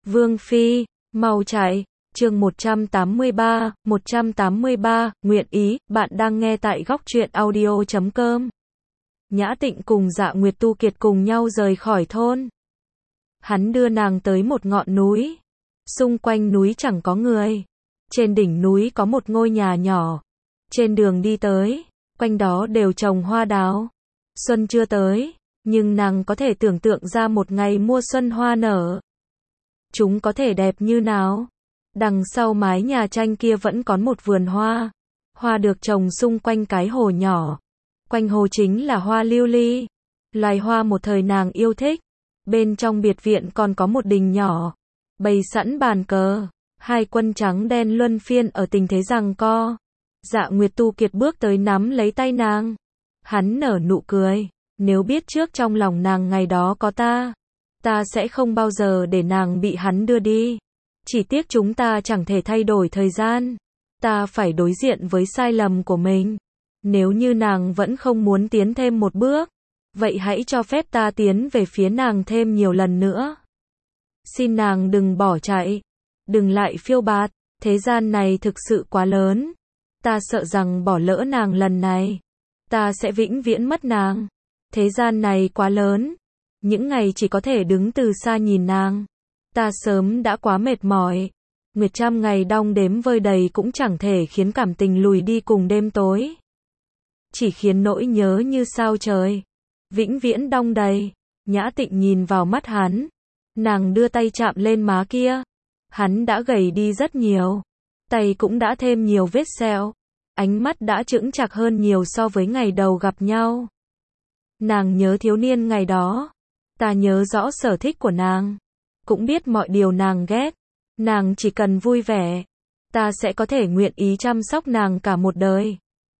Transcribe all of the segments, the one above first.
Vương Phi, mau chạy. Chương 183, nguyện ý, bạn đang nghe tại góc truyện audio.com. Nhã Tịnh cùng Dạ Nguyệt Tu Kiệt cùng nhau rời khỏi thôn. Hắn đưa nàng tới một ngọn núi. Xung quanh núi chẳng có người. Trên đỉnh núi có một ngôi nhà nhỏ. Trên đường đi tới, quanh đó đều trồng hoa đào. Xuân chưa tới, nhưng nàng có thể tưởng tượng ra một ngày mùa xuân hoa nở. Chúng có thể đẹp như nào? Đằng sau mái nhà tranh kia vẫn có một vườn hoa. Hoa được trồng xung quanh cái hồ nhỏ. Quanh hồ chính là hoa lưu ly. Loài hoa một thời nàng yêu thích. Bên trong biệt viện còn có một đình nhỏ. Bày sẵn bàn cờ. Hai quân trắng đen luân phiên ở tình thế giằng co. Dạ Nguyệt Tu Kiệt bước tới nắm lấy tay nàng. Hắn nở nụ cười. Nếu biết trước trong lòng nàng ngày đó có ta sẽ không bao giờ để nàng bị hắn đưa đi. Chỉ tiếc chúng ta chẳng thể thay đổi thời gian. Ta phải đối diện với sai lầm của mình. Nếu như nàng vẫn không muốn tiến thêm một bước, vậy hãy cho phép ta tiến về phía nàng thêm nhiều lần nữa. Xin nàng đừng bỏ chạy. Đừng lại phiêu bạt. Thế gian này thực sự quá lớn. Ta sợ rằng bỏ lỡ nàng lần này, ta sẽ vĩnh viễn mất nàng. Thế gian này quá lớn. Những ngày chỉ có thể đứng từ xa nhìn nàng. Ta sớm đã quá mệt mỏi. Nguyệt trăm ngày đong đếm vơi đầy cũng chẳng thể khiến cảm tình lùi đi cùng đêm tối. Chỉ khiến nỗi nhớ như sao trời, vĩnh viễn đong đầy. Nhã Tịnh nhìn vào mắt hắn. Nàng đưa tay chạm lên má kia. Hắn đã gầy đi rất nhiều. Tay cũng đã thêm nhiều vết sẹo. Ánh mắt đã chững chạc hơn nhiều so với ngày đầu gặp nhau. Nàng nhớ thiếu niên ngày đó. Ta nhớ rõ sở thích của nàng. Cũng biết mọi điều nàng ghét. Nàng chỉ cần vui vẻ. Ta sẽ có thể nguyện ý chăm sóc nàng cả một đời.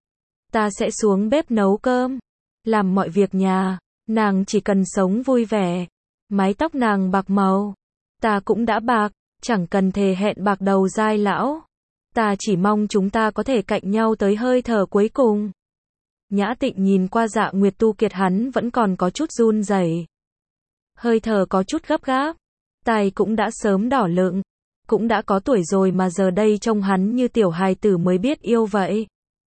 Ta sẽ xuống bếp nấu cơm. Làm mọi việc nhà. Nàng chỉ cần sống vui vẻ. Mái tóc nàng bạc màu. Ta cũng đã bạc. Chẳng cần thề hẹn bạc đầu dai lão. Ta chỉ mong chúng ta có thể cạnh nhau tới hơi thở cuối cùng. Nhã Tịnh nhìn qua Dạ Nguyệt Tu Kiệt, hắn vẫn còn có chút run rẩy. Hơi thở có chút gấp gáp. Tai cũng đã sớm đỏ lựng. Cũng đã có tuổi rồi mà giờ đây trông hắn như tiểu hài tử mới biết yêu vậy.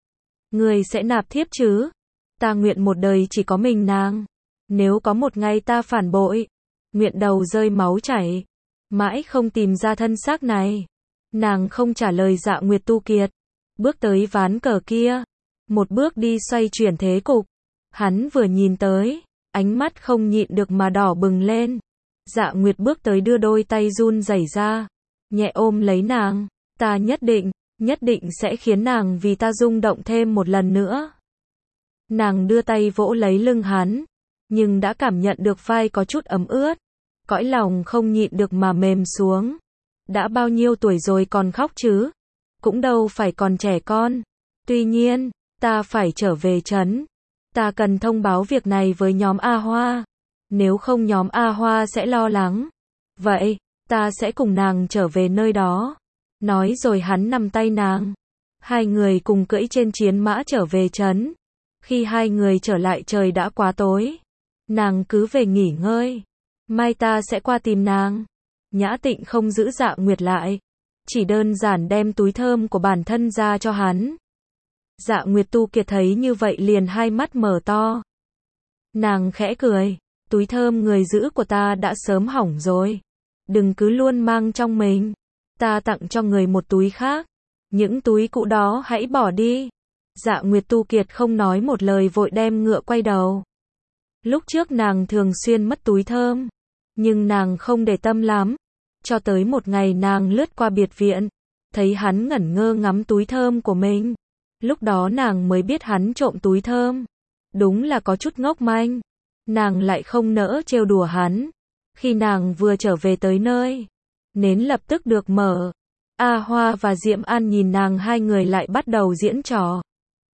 Người sẽ nạp thiếp chứ? Ta nguyện một đời chỉ có mình nàng. Nếu có một ngày ta phản bội, nguyện đầu rơi máu chảy. Mãi không tìm ra thân xác này. Nàng không trả lời Dạ Nguyệt Tu Kiệt. Bước tới ván cờ kia. Một bước đi xoay chuyển thế cục. Hắn vừa nhìn tới, ánh mắt không nhịn được mà đỏ bừng lên. Dạ Nguyệt bước tới đưa đôi tay run rẩy ra. Nhẹ ôm lấy nàng. Ta nhất định sẽ khiến nàng vì ta rung động thêm một lần nữa. Nàng đưa tay vỗ lấy lưng hắn. Nhưng đã cảm nhận được vai có chút ấm ướt. Cõi lòng không nhịn được mà mềm xuống. Đã bao nhiêu tuổi rồi còn khóc chứ? Cũng đâu phải còn trẻ con. Tuy nhiên, ta phải trở về trấn. Ta cần thông báo việc này với nhóm A Hoa. Nếu không nhóm A Hoa sẽ lo lắng. Vậy, ta sẽ cùng nàng trở về nơi đó. Nói rồi hắn nắm tay nàng. Hai người cùng cưỡi trên chiến mã trở về trấn. Khi hai người trở lại trời đã quá tối. Nàng cứ về nghỉ ngơi. Mai ta sẽ qua tìm nàng. Nhã Tịnh không giữ Dạ Nguyệt lại. Chỉ đơn giản đem túi thơm của bản thân ra cho hắn. Dạ Nguyệt Tu Kiệt thấy như vậy liền hai mắt mở to. Nàng khẽ cười. Túi thơm người giữ của ta đã sớm hỏng rồi. Đừng cứ luôn mang trong mình. Ta tặng cho người một túi khác. Những túi cũ đó hãy bỏ đi. Dạ Nguyệt Tu Kiệt không nói một lời vội đem ngựa quay đầu. Lúc trước nàng thường xuyên mất túi thơm. Nhưng nàng không để tâm lắm. Cho tới một ngày nàng lướt qua biệt viện. Thấy hắn ngẩn ngơ ngắm túi thơm của mình. Lúc đó nàng mới biết hắn trộm túi thơm. Đúng là có chút ngốc manh. Nàng lại không nỡ trêu đùa hắn. Khi nàng vừa trở về tới nơi, nến lập tức được mở. A Hoa và Diễm An nhìn nàng, hai người lại bắt đầu diễn trò.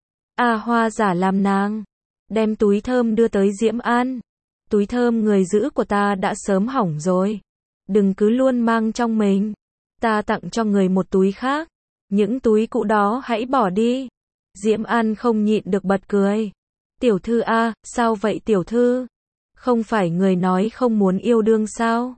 A Hoa giả làm nàng, đem túi thơm đưa tới Diễm An. Túi thơm người giữ của ta đã sớm hỏng rồi. Đừng cứ luôn mang trong mình. Ta tặng cho người một túi khác. Những túi cũ đó hãy bỏ đi. Diễm An không nhịn được bật cười. Tiểu thư a, sao vậy tiểu thư? Không phải người nói không muốn yêu đương sao?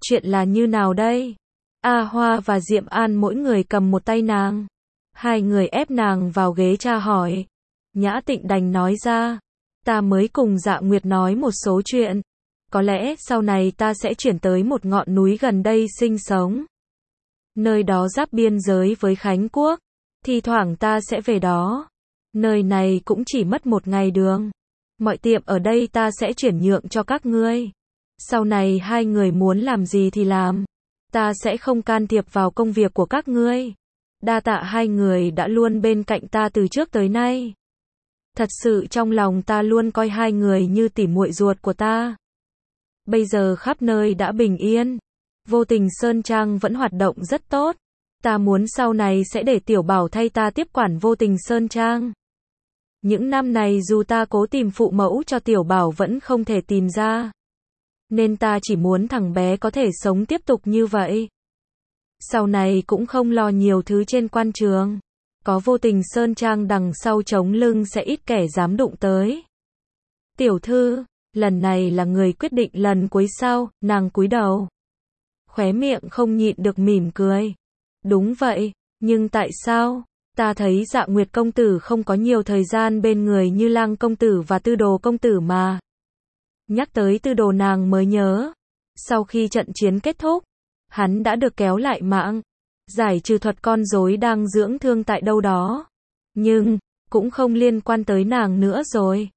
chuyện là như nào đây? A Hoa và Diệm An mỗi người cầm một tay nàng. Hai người ép nàng vào ghế tra hỏi. Nhã Tịnh đành nói ra. Ta mới cùng Dạ Nguyệt nói một số chuyện. Có lẽ sau này ta sẽ chuyển tới một ngọn núi gần đây sinh sống. Nơi đó giáp biên giới với Khánh Quốc. Thi thoảng ta sẽ về đó. Nơi này cũng chỉ mất 1 ngày đường. Mọi tiệm ở đây ta sẽ chuyển nhượng cho các ngươi. Sau này hai người muốn làm gì thì làm. Ta sẽ không can thiệp vào công việc của các ngươi. Đa tạ hai người đã luôn bên cạnh ta từ trước tới nay. Thật sự trong lòng ta luôn coi hai người như tỉ muội ruột của ta. Bây giờ khắp nơi đã bình yên. Vô Tình Sơn Trang vẫn hoạt động rất tốt. Ta muốn sau này sẽ để Tiểu Bảo thay ta tiếp quản Vô Tình Sơn Trang. Những năm này dù ta cố tìm phụ mẫu cho Tiểu Bảo vẫn không thể tìm ra. Nên ta chỉ muốn thằng bé có thể sống tiếp tục như vậy. Sau này cũng không lo nhiều thứ trên quan trường. Có Vô Tình Sơn Trang đằng sau chống lưng sẽ ít kẻ dám đụng tới. Tiểu thư, lần này là người quyết định lần cuối sau, nàng cúi đầu. Khóe miệng không nhịn được mỉm cười. Đúng vậy, nhưng tại sao? Ta thấy Dạ Nguyệt công tử không có nhiều thời gian bên người như Lang công tử và Tư Đồ công tử mà. Nhắc tới Tư Đồ nàng mới nhớ. Sau khi trận chiến kết thúc, hắn đã được kéo lại mạng. Giải trừ thuật con rối đang dưỡng thương tại đâu đó. Nhưng, cũng không liên quan tới nàng nữa rồi.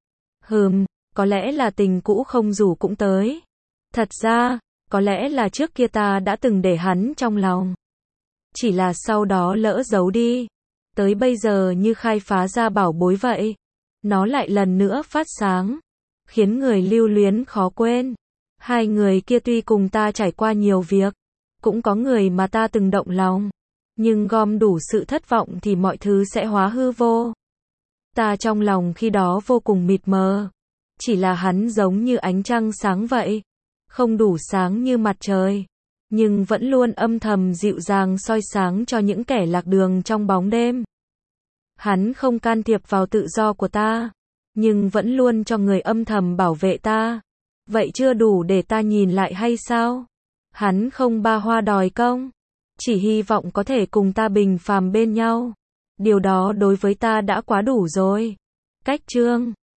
Có lẽ là tình cũ không rủ cũng tới. Thật ra, có lẽ là trước kia ta đã từng để hắn trong lòng. Chỉ là sau đó lỡ giấu đi. Tới bây giờ như khai phá ra bảo bối vậy. Nó lại lần nữa phát sáng. Khiến người lưu luyến khó quên. Hai người kia tuy cùng ta trải qua nhiều việc. Cũng có người mà ta từng động lòng. Nhưng gom đủ sự thất vọng thì mọi thứ sẽ hóa hư vô. Ta trong lòng khi đó vô cùng mịt mờ. Chỉ là hắn giống như ánh trăng sáng vậy. Không đủ sáng như mặt trời. Nhưng vẫn luôn âm thầm dịu dàng soi sáng cho những kẻ lạc đường trong bóng đêm. Hắn không can thiệp vào tự do của ta. Nhưng vẫn luôn cho người âm thầm bảo vệ ta. Vậy chưa đủ để ta nhìn lại hay sao? Hắn không ba hoa đòi công. Chỉ hy vọng có thể cùng ta bình phàm bên nhau. Điều đó đối với ta đã quá đủ rồi. Cách chương